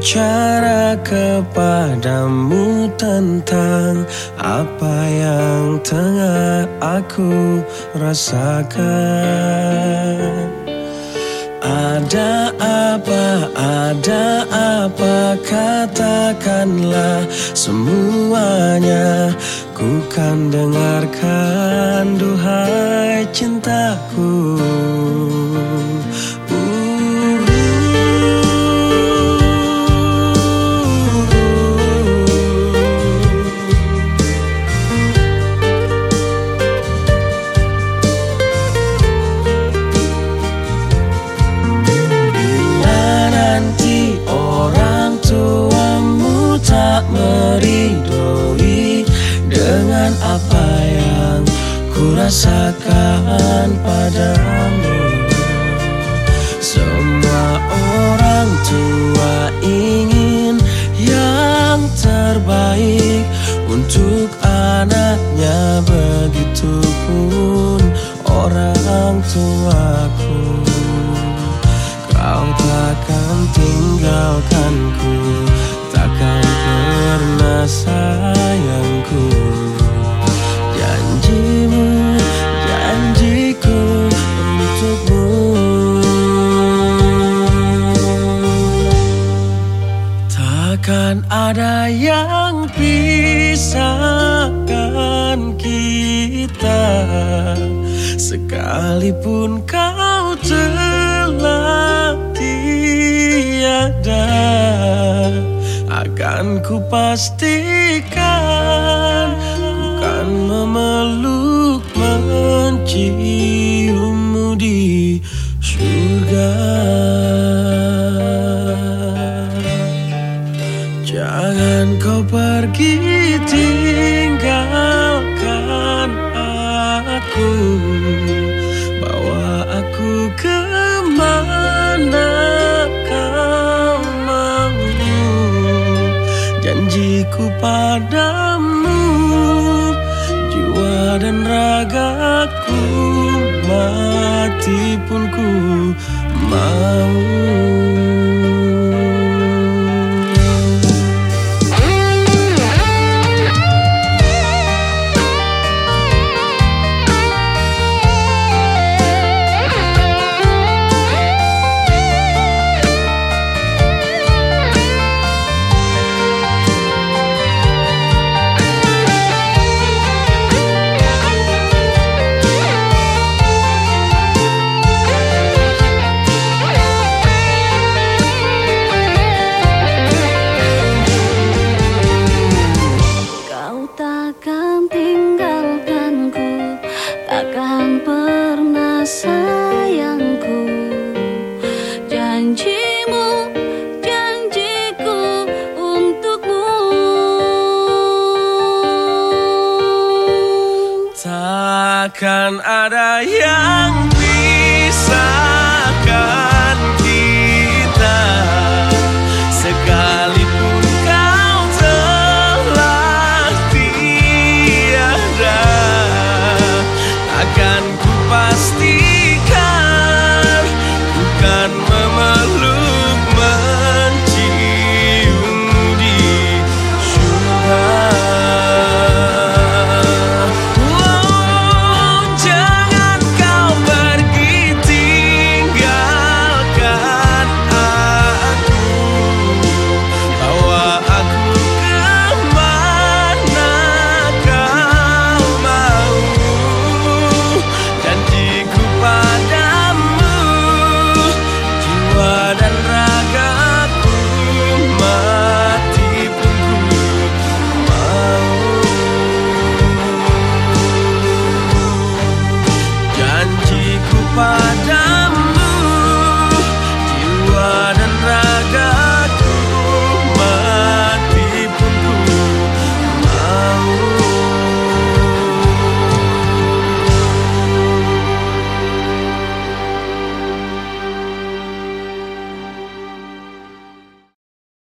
bicara kepadamu tentang apa yang tengah aku rasakan. Ada apa, katakanlah semuanya. Ku kan dengarkan, duhai cintaku. Meridoi dengan apa yang ku rasakan padamu. Semua orang tua ingin yang terbaik untuk anaknya, begitupun orang tuaku. Kau takkan tinggalkanku, takkan pernah sayangku. Janjiku untukmu. Takkan ada yang pisahkan kita, sekalipun kau telah tiada. Akan ku pastikan, ku kan memeluk, menciummu di surga. Jangan kau pergi tinggalkan aku, bawa aku kemana kau mau. Janjiku padamu, jiwa dan ragaku, mati pun ku mau. Takkan tinggalkanku, takkan pernah sayangku. Janjimu, janjiku untukmu. Takkan ada